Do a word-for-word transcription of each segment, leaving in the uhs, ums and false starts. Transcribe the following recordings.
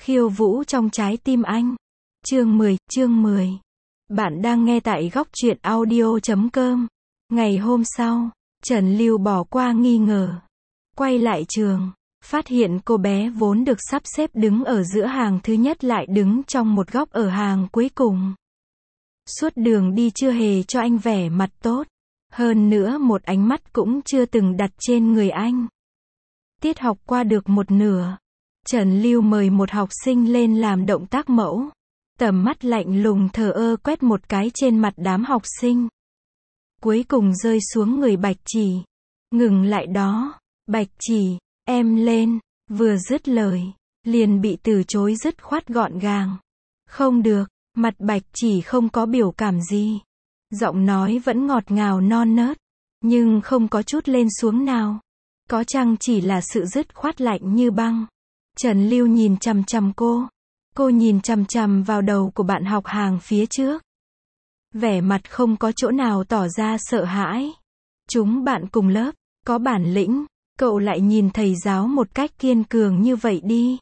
Khiêu vũ trong trái tim anh. Chương mười, chương mười. Bạn đang nghe tại góc truyện audio chấm com. Ngày hôm sau, Trần Lưu bỏ qua nghi ngờ. Quay lại trường, phát hiện cô bé vốn được sắp xếp đứng ở giữa hàng thứ nhất lại đứng trong một góc ở hàng cuối cùng. Suốt đường đi chưa hề cho anh vẻ mặt tốt. Hơn nữa một ánh mắt cũng chưa từng đặt trên người anh. Tiết học qua được một nửa. Trần Lưu mời một học sinh lên làm động tác mẫu. Tầm mắt lạnh lùng thờ ơ quét một cái trên mặt đám học sinh. Cuối cùng rơi xuống người Bạch Chỉ. Ngừng lại đó. Bạch Chỉ, em lên. Vừa dứt lời, liền bị từ chối dứt khoát gọn gàng. Không được, mặt Bạch Chỉ không có biểu cảm gì. Giọng nói vẫn ngọt ngào non nớt, nhưng không có chút lên xuống nào. Có chăng chỉ là sự dứt khoát lạnh như băng. Trần Lưu nhìn chằm chằm cô. Cô nhìn chằm chằm vào đầu của bạn học hàng phía trước. Vẻ mặt không có chỗ nào tỏ ra sợ hãi. Chúng bạn cùng lớp, có bản lĩnh, cậu lại nhìn thầy giáo một cách kiên cường như vậy đi.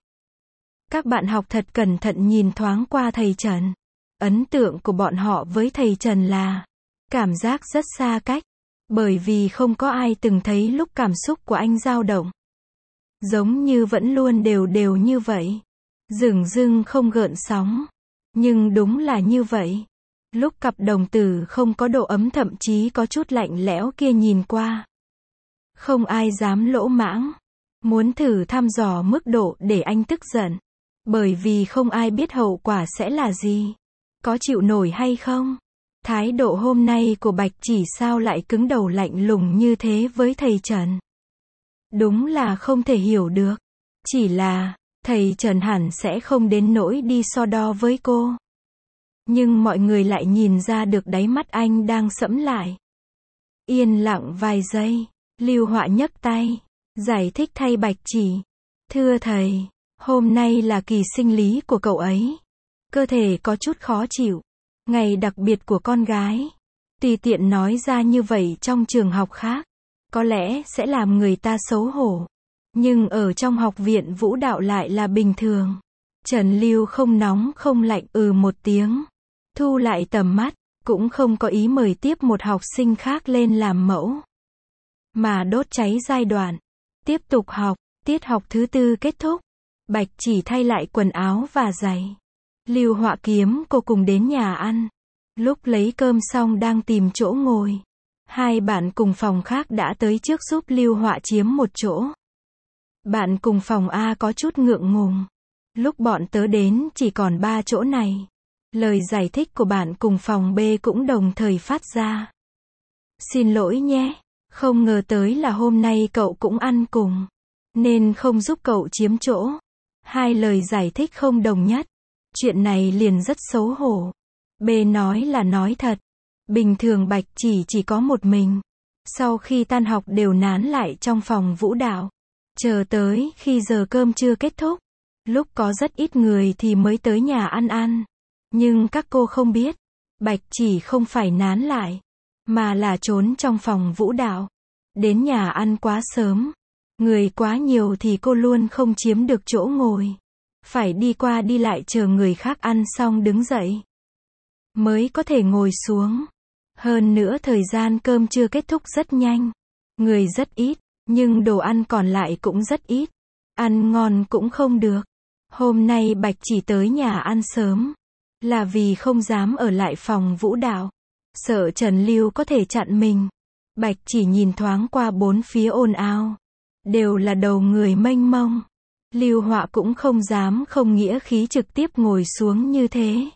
Các bạn học thật cẩn thận nhìn thoáng qua thầy Trần. Ấn tượng của bọn họ với thầy Trần là cảm giác rất xa cách, bởi vì không có ai từng thấy lúc cảm xúc của anh dao động. Giống như vẫn luôn đều đều như vậy. Dửng dưng không gợn sóng. Nhưng đúng là như vậy. Lúc cặp đồng tử không có độ ấm thậm chí có chút lạnh lẽo kia nhìn qua. Không ai dám lỗ mãng. Muốn thử thăm dò mức độ để anh tức giận. Bởi vì không ai biết hậu quả sẽ là gì. Có chịu nổi hay không? Thái độ hôm nay của Bạch Chỉ sao lại cứng đầu lạnh lùng như thế với thầy Trần? Đúng là không thể hiểu được. Chỉ là, thầy Trần hẳn sẽ không đến nỗi đi so đo với cô. Nhưng mọi người lại nhìn ra được đáy mắt anh đang sẫm lại. Yên lặng vài giây, Lưu Họa nhấc tay, giải thích thay Bạch Chỉ. Thưa thầy, hôm nay là kỳ sinh lý của cậu ấy. Cơ thể có chút khó chịu. Ngày đặc biệt của con gái. Tùy tiện nói ra như vậy trong trường học khác, có lẽ sẽ làm người ta xấu hổ. Nhưng ở trong học viện vũ đạo lại là bình thường. Trần Lưu không nóng không lạnh ừ một tiếng. Thu lại tầm mắt, cũng không có ý mời tiếp một học sinh khác lên làm mẫu. Mà đốt cháy giai đoạn. Tiếp tục học, tiết học thứ tư kết thúc. Bạch Chỉ thay lại quần áo và giày. Lưu Họa kiếm cô cùng đến nhà ăn. Lúc lấy cơm xong đang tìm chỗ ngồi. Hai bạn cùng phòng khác đã tới trước giúp Lưu Họa chiếm một chỗ. Bạn cùng phòng A có chút ngượng ngùng. Lúc bọn tớ đến chỉ còn ba chỗ này. Lời giải thích của bạn cùng phòng B cũng đồng thời phát ra. Xin lỗi nhé, không ngờ tới là hôm nay cậu cũng ăn cùng, nên không giúp cậu chiếm chỗ. Hai lời giải thích không đồng nhất. Chuyện này liền rất xấu hổ. B nói là nói thật. Bình thường Bạch Chỉ chỉ có một mình. Sau khi tan học đều nán lại trong phòng vũ đạo. Chờ tới khi giờ cơm trưa kết thúc. Lúc có rất ít người thì mới tới nhà ăn ăn. Nhưng các cô không biết. Bạch Chỉ không phải nán lại. Mà là trốn trong phòng vũ đạo. Đến nhà ăn quá sớm. Người quá nhiều thì cô luôn không chiếm được chỗ ngồi. Phải đi qua đi lại chờ người khác ăn xong đứng dậy. Mới có thể ngồi xuống. Hơn nữa thời gian cơm trưa kết thúc rất nhanh. Người rất ít, nhưng đồ ăn còn lại cũng rất ít. Ăn ngon cũng không được. Hôm nay Bạch Chỉ tới nhà ăn sớm. Là vì không dám ở lại phòng vũ đạo. Sợ Trần Lưu có thể chặn mình. Bạch Chỉ nhìn thoáng qua bốn phía ồn ào. Đều là đầu người mênh mông. Lưu Họa cũng không dám không nghĩa khí trực tiếp ngồi xuống như thế.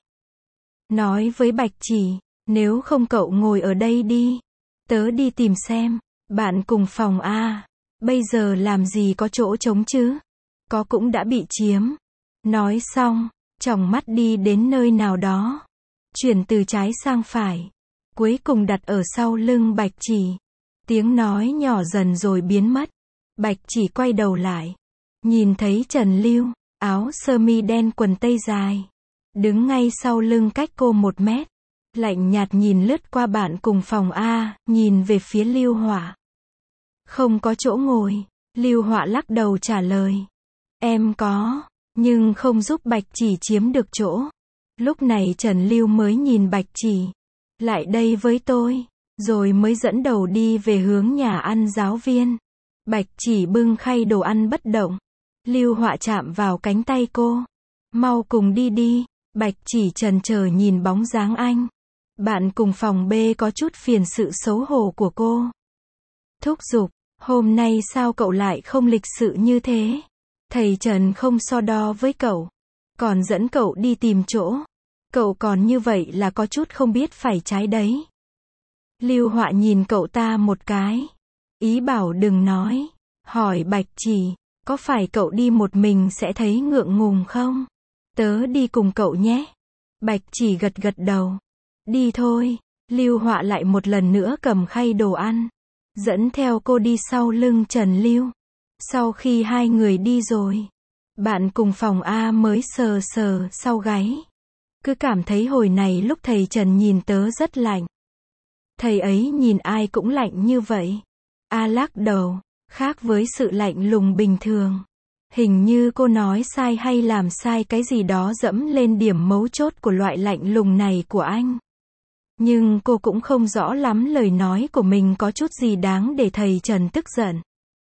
Nói với Bạch Chỉ, nếu không cậu ngồi ở đây đi. Tớ đi tìm xem, bạn cùng phòng A, bây giờ làm gì có chỗ trống chứ? Có cũng đã bị chiếm. Nói xong, tròng mắt đi đến nơi nào đó. Chuyển từ trái sang phải. Cuối cùng đặt ở sau lưng Bạch Chỉ. Tiếng nói nhỏ dần rồi biến mất. Bạch Chỉ quay đầu lại. Nhìn thấy Trần Lưu, áo sơ mi đen quần tây dài. Đứng ngay sau lưng cách cô một mét. Lạnh nhạt nhìn lướt qua bạn cùng phòng A, nhìn về phía Lưu Họa. Không có chỗ ngồi. Lưu Họa lắc đầu trả lời. Em có. nhưng không giúp Bạch Chỉ chiếm được chỗ. Lúc này Trần Lưu mới nhìn Bạch Chỉ, lại đây với tôi, rồi mới dẫn đầu đi về hướng nhà ăn giáo viên. Bạch Chỉ bưng khay đồ ăn bất động. Lưu Họa chạm vào cánh tay cô. Mau cùng đi đi. Bạch Chỉ chần chờ nhìn bóng dáng anh. Bạn cùng phòng B có chút phiền sự xấu hổ của cô. Thúc giục, hôm nay sao cậu lại không lịch sự như thế? Thầy Trần không so đo với cậu, còn dẫn cậu đi tìm chỗ. Cậu còn như vậy là có chút không biết phải trái đấy. Lưu Họa nhìn cậu ta một cái. Ý bảo đừng nói. Hỏi Bạch Chỉ, có phải cậu đi một mình sẽ thấy ngượng ngùng không? Tớ đi cùng cậu nhé. Bạch Chỉ gật gật đầu. Đi thôi. Lưu Họa lại một lần nữa cầm khay đồ ăn, dẫn theo cô đi sau lưng Trần Lưu. Sau khi hai người đi rồi, bạn cùng phòng A mới sờ sờ sau gáy. Cứ cảm thấy hồi này lúc thầy Trần nhìn tớ rất lạnh. Thầy ấy nhìn ai cũng lạnh như vậy. A lắc đầu, khác với sự lạnh lùng bình thường. Hình như cô nói sai hay làm sai cái gì đó dẫm lên điểm mấu chốt của loại lạnh lùng này của anh. Nhưng cô cũng không rõ lắm lời nói của mình có chút gì đáng để thầy Trần tức giận.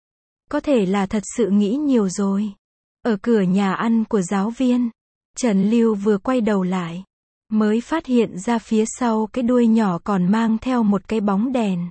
Có thể là thật sự nghĩ nhiều rồi. Ở cửa nhà ăn của giáo viên, Trần Lưu vừa quay đầu lại, mới phát hiện ra phía sau cái đuôi nhỏ còn mang theo một cái bóng đèn.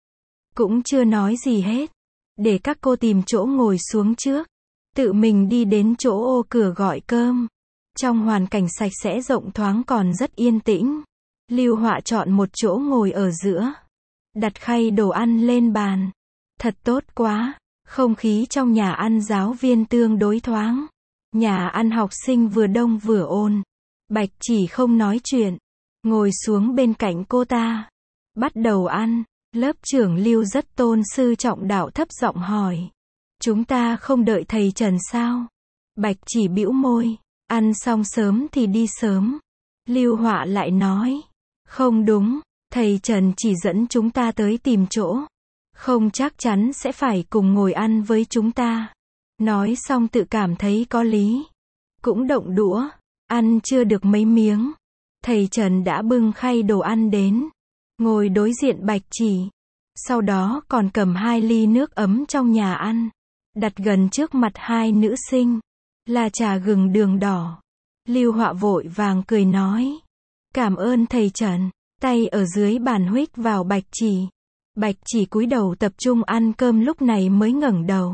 Cũng chưa nói gì hết. Để các cô tìm chỗ ngồi xuống trước. Tự mình đi đến chỗ ô cửa gọi cơm. Trong hoàn cảnh sạch sẽ rộng thoáng còn rất yên tĩnh. Lưu Họa chọn một chỗ ngồi ở giữa. Đặt khay đồ ăn lên bàn. Thật tốt quá. Không khí trong nhà ăn giáo viên tương đối thoáng. Nhà ăn học sinh vừa đông vừa ồn. Bạch Chỉ không nói chuyện. Ngồi xuống bên cạnh cô ta. Bắt đầu ăn. Lớp trưởng Lưu rất tôn sư trọng đạo thấp giọng hỏi. Chúng ta không đợi thầy Trần sao? Bạch Chỉ bĩu môi. Ăn xong sớm thì đi sớm. Lưu Họa lại nói. Không đúng, thầy Trần chỉ dẫn chúng ta tới tìm chỗ. Không chắc chắn sẽ phải cùng ngồi ăn với chúng ta. Nói xong tự cảm thấy có lý. Cũng động đũa. Ăn chưa được mấy miếng. Thầy Trần đã bưng khay đồ ăn đến. Ngồi đối diện Bạch Chỉ. Sau đó còn cầm hai ly nước ấm trong nhà ăn. Đặt gần trước mặt hai nữ sinh. Là trà gừng đường đỏ. Lưu Họa vội vàng cười nói. Cảm ơn thầy Trần. Tay ở dưới bàn huých vào Bạch Chỉ. Bạch Chỉ cúi đầu tập trung ăn cơm lúc này mới ngẩng đầu.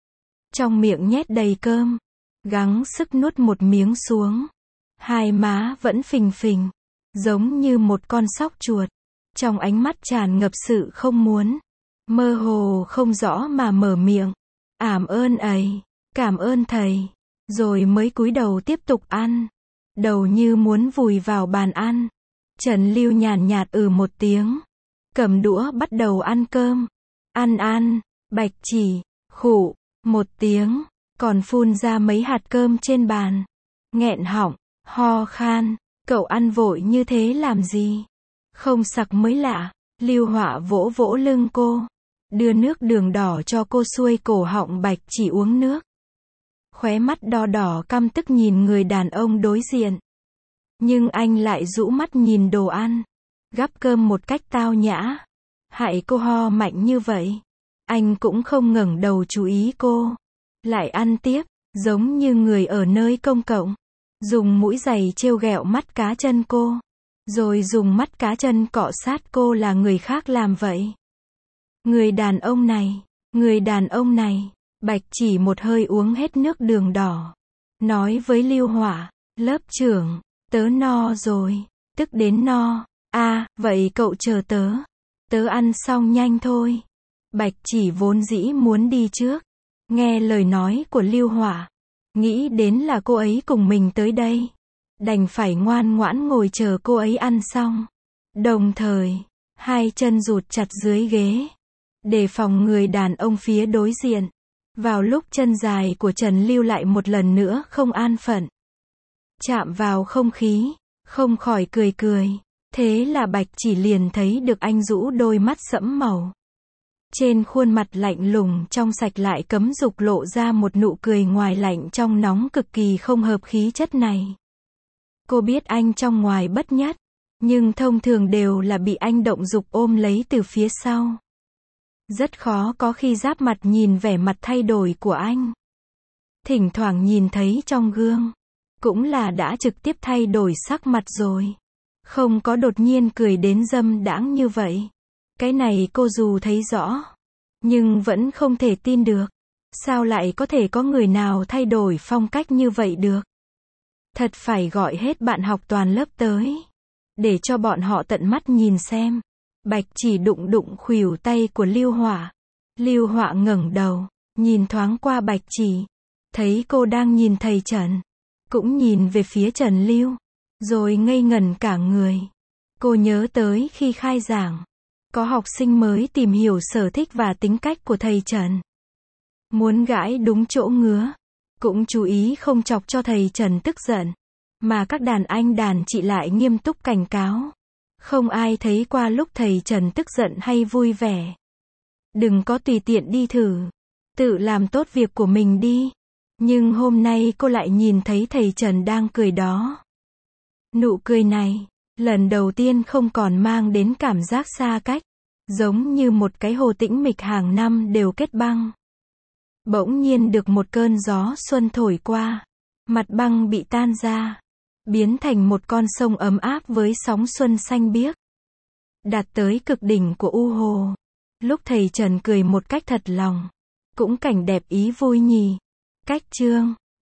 Trong miệng nhét đầy cơm. Gắng sức nuốt một miếng xuống. Hai má vẫn phình phình. Giống như một con sóc chuột. Trong ánh mắt tràn ngập sự không muốn. Mơ hồ không rõ mà mở miệng. Ảm ơn ấy. Cảm ơn thầy. Rồi mới cúi đầu tiếp tục ăn. Đầu như muốn vùi vào bàn ăn. Trần Lưu nhàn nhạt ừ một tiếng. Cầm đũa bắt đầu ăn cơm. Ăn ăn. Bạch Chỉ. Khụ. Một tiếng. Còn phun ra mấy hạt cơm trên bàn. Nghẹn họng. Ho khan. Cậu ăn vội như thế làm gì? Không sặc mới lạ. Lưu Họa vỗ vỗ lưng cô. Đưa nước đường đỏ cho cô xuôi cổ họng Bạch Chỉ uống nước. Khóe mắt đỏ đỏ căm tức nhìn người đàn ông đối diện. Nhưng anh lại rũ mắt nhìn đồ ăn. Gắp cơm một cách tao nhã. Hại cô ho mạnh như vậy. Anh cũng không ngẩng đầu chú ý cô. Lại ăn tiếp, giống như người ở nơi công cộng. Dùng mũi giày trêu ghẹo mắt cá chân cô. Rồi dùng mắt cá chân cọ sát cô là người khác làm vậy. Người đàn ông này, người đàn ông này. Bạch Chỉ một hơi uống hết nước đường đỏ. Nói với Lưu Họa, lớp trưởng, tớ no rồi, tức đến no. À, vậy cậu chờ tớ. Tớ ăn xong nhanh thôi. Bạch Chỉ vốn dĩ muốn đi trước. Nghe lời nói của Lưu Họa. Nghĩ đến là cô ấy cùng mình tới đây. Đành phải ngoan ngoãn ngồi chờ cô ấy ăn xong. Đồng thời, hai chân rụt chặt dưới ghế. Đề phòng người đàn ông phía đối diện. Vào lúc chân dài của Trần Lưu lại một lần nữa không an phận. Chạm vào không khí, không khỏi cười cười. Thế là Bạch Chỉ liền thấy được anh rũ đôi mắt sẫm màu. Trên khuôn mặt lạnh lùng trong sạch lại cấm dục lộ ra một nụ cười ngoài lạnh trong nóng cực kỳ không hợp khí chất này. Cô biết anh trong ngoài bất nhất, nhưng thông thường đều là bị anh động dục ôm lấy từ phía sau. Rất khó có khi giáp mặt nhìn vẻ mặt thay đổi của anh. Thỉnh thoảng nhìn thấy trong gương, cũng là đã trực tiếp thay đổi sắc mặt rồi. Không có đột nhiên cười đến dâm đãng như vậy. Cái này cô dù thấy rõ, nhưng vẫn không thể tin được. Sao lại có thể có người nào thay đổi phong cách như vậy được? Thật phải gọi hết bạn học toàn lớp tới, để cho bọn họ tận mắt nhìn xem. Bạch Chỉ đụng đụng khuỷu tay của Lưu Họa. Lưu Họa ngẩng đầu, nhìn thoáng qua Bạch Chỉ, thấy cô đang nhìn thầy Trần, cũng nhìn về phía Trần Lưu, rồi ngây ngẩn cả người. Cô nhớ tới khi khai giảng, có học sinh mới tìm hiểu sở thích và tính cách của thầy Trần. Muốn gãi đúng chỗ ngứa, cũng chú ý không chọc cho thầy Trần tức giận, mà các đàn anh đàn chị lại nghiêm túc cảnh cáo. Không ai thấy qua lúc thầy Trần tức giận hay vui vẻ. Đừng có tùy tiện đi thử, tự làm tốt việc của mình đi. Nhưng hôm nay cô lại nhìn thấy thầy Trần đang cười đó. Nụ cười này, lần đầu tiên không còn mang đến cảm giác xa cách, giống như một cái hồ tĩnh mịch hàng năm đều kết băng. Bỗng nhiên được một cơn gió xuân thổi qua, mặt băng bị tan ra, biến thành một con sông ấm áp với sóng xuân xanh biếc. Đạt tới cực đỉnh của u hồ. Lúc thầy Trần cười một cách thật lòng, cũng cảnh đẹp ý vui nhỉ. Cách chương